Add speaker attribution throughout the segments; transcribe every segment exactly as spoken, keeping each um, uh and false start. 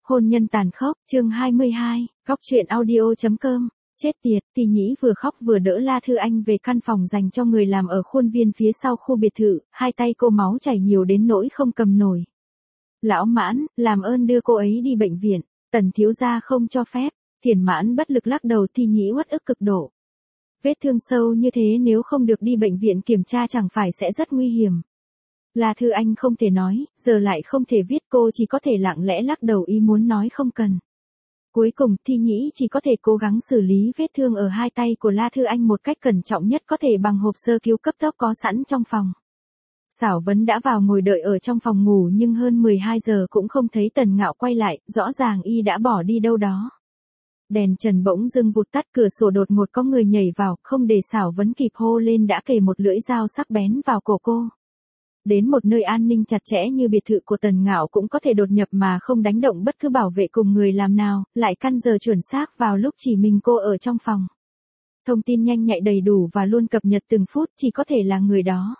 Speaker 1: Hôn nhân tàn khốc, chương hai mươi hai, Góc truyện audio chấm com. Chết tiệt, Thì Nhĩ vừa khóc vừa đỡ La Thư Anh về căn phòng dành cho người làm ở khuôn viên phía sau khu biệt thự, hai tay cô máu chảy nhiều đến nỗi không cầm nổi. Lão Mãn, làm ơn đưa cô ấy đi bệnh viện, Tần thiếu gia không cho phép. Thiền Mãn bất lực lắc đầu. Thì Nhĩ uất ức cực độ. Vết thương sâu như thế nếu không được đi bệnh viện kiểm tra chẳng phải sẽ rất nguy hiểm. La Thư Anh không thể nói, giờ lại không thể viết, cô chỉ có thể lặng lẽ lắc đầu ý muốn nói không cần. Cuối cùng, Thi Nhĩ chỉ có thể cố gắng xử lý vết thương ở hai tay của La Thư Anh một cách cẩn trọng nhất có thể bằng hộp sơ cứu cấp tốc có sẵn trong phòng. Xảo Vấn đã vào ngồi đợi ở trong phòng ngủ nhưng hơn mười hai giờ cũng không thấy Tần Ngạo quay lại, rõ ràng y đã bỏ đi đâu đó. Đèn trần bỗng dưng vụt tắt, cửa sổ đột ngột có người nhảy vào, không để Xảo Vấn kịp hô lên đã kề một lưỡi dao sắc bén vào cổ cô. Đến một nơi an ninh chặt chẽ như biệt thự của Tần Ngạo cũng có thể đột nhập mà không đánh động bất cứ bảo vệ cùng người làm nào, lại căn giờ chuẩn xác vào lúc chỉ mình cô ở trong phòng. Thông tin nhanh nhạy đầy đủ và luôn cập nhật từng phút, chỉ có thể là người đó.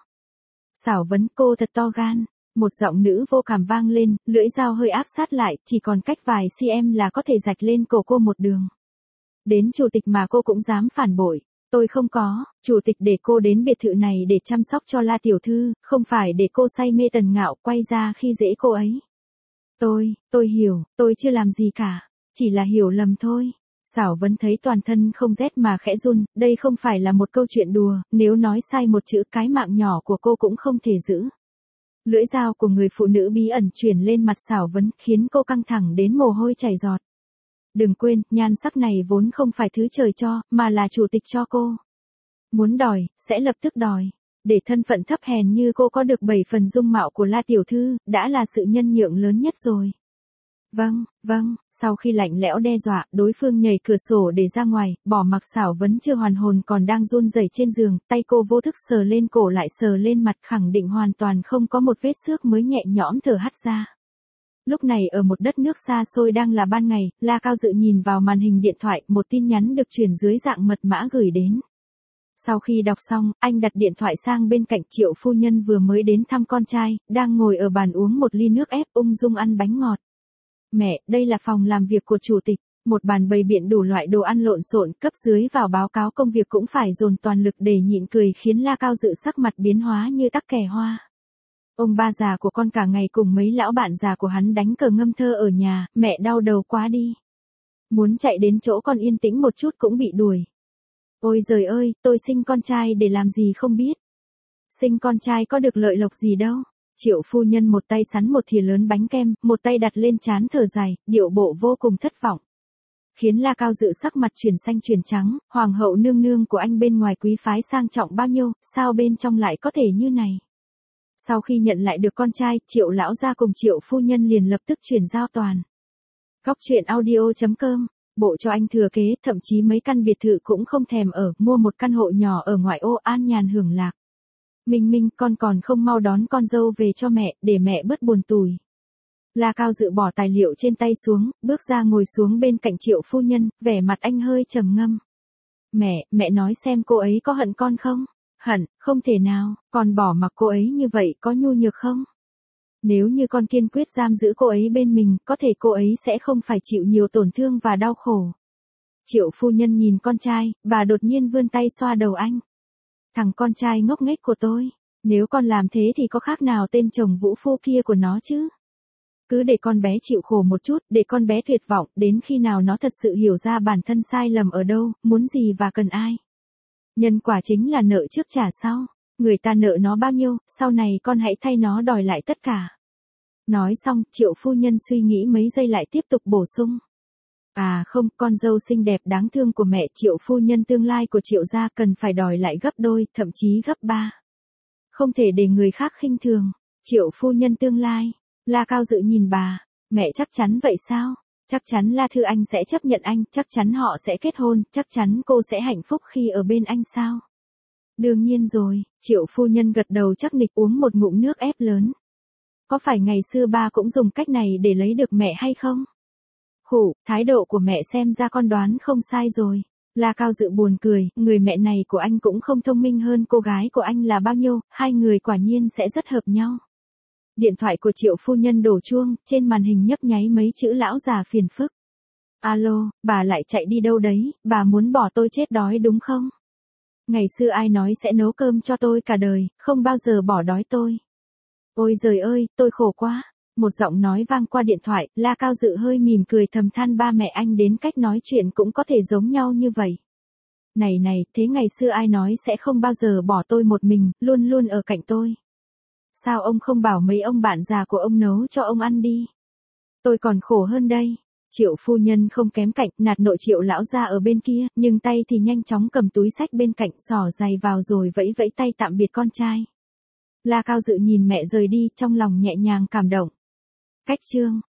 Speaker 1: Xảo Vấn, cô thật to gan. Một giọng nữ vô cảm vang lên, lưỡi dao hơi áp sát lại, chỉ còn cách vài cm là có thể rạch lên cổ cô một đường. Đến chủ tịch mà cô cũng dám phản bội. Tôi không có, chủ tịch để cô đến biệt thự này để chăm sóc cho La tiểu thư, không phải để cô say mê Tần Ngạo quay ra khi dễ cô ấy. Tôi, tôi hiểu, tôi chưa làm gì cả, chỉ là hiểu lầm thôi. Xảo Vấn thấy toàn thân không rét mà khẽ run, đây không phải là một câu chuyện đùa, nếu nói sai một chữ cái mạng nhỏ của cô cũng không thể giữ. Lưỡi dao của người phụ nữ bí ẩn chuyển lên mặt Xảo Vấn khiến cô căng thẳng đến mồ hôi chảy giọt. Đừng quên, nhan sắc này vốn không phải thứ trời cho, mà là chủ tịch cho cô. Muốn đòi, sẽ lập tức đòi. Để thân phận thấp hèn như cô có được bảy phần dung mạo của La tiểu thư, đã là sự nhân nhượng lớn nhất rồi. Vâng, vâng, sau khi lạnh lẽo đe dọa, đối phương nhảy cửa sổ để ra ngoài, bỏ mặc Xảo Vấn chưa hoàn hồn còn đang run rẩy trên giường, tay cô vô thức sờ lên cổ lại sờ lên mặt, khẳng định hoàn toàn không có một vết xước mới nhẹ nhõm thở hắt ra. Lúc này ở một đất nước xa xôi đang là ban ngày, La Cao Dự nhìn vào màn hình điện thoại, một tin nhắn được truyền dưới dạng mật mã gửi đến. Sau khi đọc xong, anh đặt điện thoại sang bên cạnh. Triệu phu nhân vừa mới đến thăm con trai, đang ngồi ở bàn uống một ly nước ép ung dung ăn bánh ngọt. Mẹ, đây là phòng làm việc của chủ tịch, một bàn bày biện đủ loại đồ ăn lộn xộn, cấp dưới vào báo cáo công việc cũng phải dồn toàn lực để nhịn cười khiến La Cao Dự sắc mặt biến hóa như tắc kè hoa. Ông ba già của con cả ngày cùng mấy lão bạn già của hắn đánh cờ ngâm thơ ở nhà, mẹ đau đầu quá đi. Muốn chạy đến chỗ con yên tĩnh một chút cũng bị đuổi. Ôi giời ơi, tôi sinh con trai để làm gì không biết. Sinh con trai có được lợi lộc gì đâu. Triệu phu nhân một tay sắn một thìa lớn bánh kem, một tay đặt lên trán thở dài, điệu bộ vô cùng thất vọng. Khiến La Cao Dự sắc mặt chuyển xanh chuyển trắng, hoàng hậu nương nương của anh bên ngoài quý phái sang trọng bao nhiêu, sao bên trong lại có thể như này. Sau khi nhận lại được con trai, Triệu lão gia cùng Triệu phu nhân liền lập tức chuyển giao toàn. Góc truyện audio chấm com, bộ cho anh thừa kế, thậm chí mấy căn biệt thự cũng không thèm ở, mua một căn hộ nhỏ ở ngoại ô an nhàn hưởng lạc. Minh Minh, con còn không mau đón con dâu về cho mẹ, để mẹ bớt buồn tủi. La Cao Dự bỏ tài liệu trên tay xuống, bước ra ngồi xuống bên cạnh Triệu phu nhân, vẻ mặt anh hơi trầm ngâm. Mẹ, mẹ nói xem cô ấy có hận con không? Hận, không thể nào, con bỏ mặc cô ấy như vậy có nhu nhược không? Nếu như con kiên quyết giam giữ cô ấy bên mình, có thể cô ấy sẽ không phải chịu nhiều tổn thương và đau khổ. Triệu phu nhân nhìn con trai, bà đột nhiên vươn tay xoa đầu anh. Thằng con trai ngốc nghếch của tôi, nếu con làm thế thì có khác nào tên chồng vũ phu kia của nó chứ? Cứ để con bé chịu khổ một chút, để con bé tuyệt vọng, đến khi nào nó thật sự hiểu ra bản thân sai lầm ở đâu, muốn gì và cần ai. Nhân quả chính là nợ trước trả sau, người ta nợ nó bao nhiêu, sau này con hãy thay nó đòi lại tất cả. Nói xong, Triệu phu nhân suy nghĩ mấy giây lại tiếp tục bổ sung. À không, con dâu xinh đẹp đáng thương của mẹ, Triệu phu nhân tương lai của Triệu gia cần phải đòi lại gấp đôi, thậm chí gấp ba. Không thể để người khác khinh thường. Triệu phu nhân tương lai. La Cao Dự nhìn bà, mẹ chắc chắn vậy sao? Chắc chắn La Thư Anh sẽ chấp nhận anh, chắc chắn họ sẽ kết hôn, chắc chắn cô sẽ hạnh phúc khi ở bên anh sao? Đương nhiên rồi, Triệu phu nhân gật đầu chắc nịch uống một ngụm nước ép lớn. Có phải ngày xưa ba cũng dùng cách này để lấy được mẹ hay không? Khủ, thái độ của mẹ xem ra con đoán không sai rồi. La Cao Dự buồn cười, người mẹ này của anh cũng không thông minh hơn cô gái của anh là bao nhiêu, hai người quả nhiên sẽ rất hợp nhau. Điện thoại của Triệu phu nhân đổ chuông, trên màn hình nhấp nháy mấy chữ lão già phiền phức. Alo, bà lại chạy đi đâu đấy, bà muốn bỏ tôi chết đói đúng không? Ngày xưa ai nói sẽ nấu cơm cho tôi cả đời, không bao giờ bỏ đói tôi. Ôi giời ơi, tôi khổ quá. Một giọng nói vang qua điện thoại, La Cao Dự hơi mỉm cười thầm than ba mẹ anh đến cách nói chuyện cũng có thể giống nhau như vậy. Này này, thế ngày xưa ai nói sẽ không bao giờ bỏ tôi một mình, luôn luôn ở cạnh tôi. Sao ông không bảo mấy ông bạn già của ông nấu cho ông ăn đi? Tôi còn khổ hơn đây. Triệu phu nhân không kém cạnh, nạt nội Triệu lão gia ở bên kia, nhưng tay thì nhanh chóng cầm túi xách bên cạnh xỏ giày vào rồi vẫy vẫy tay tạm biệt con trai. La Cao Dự nhìn mẹ rời đi, trong lòng nhẹ nhàng cảm động. Cách chương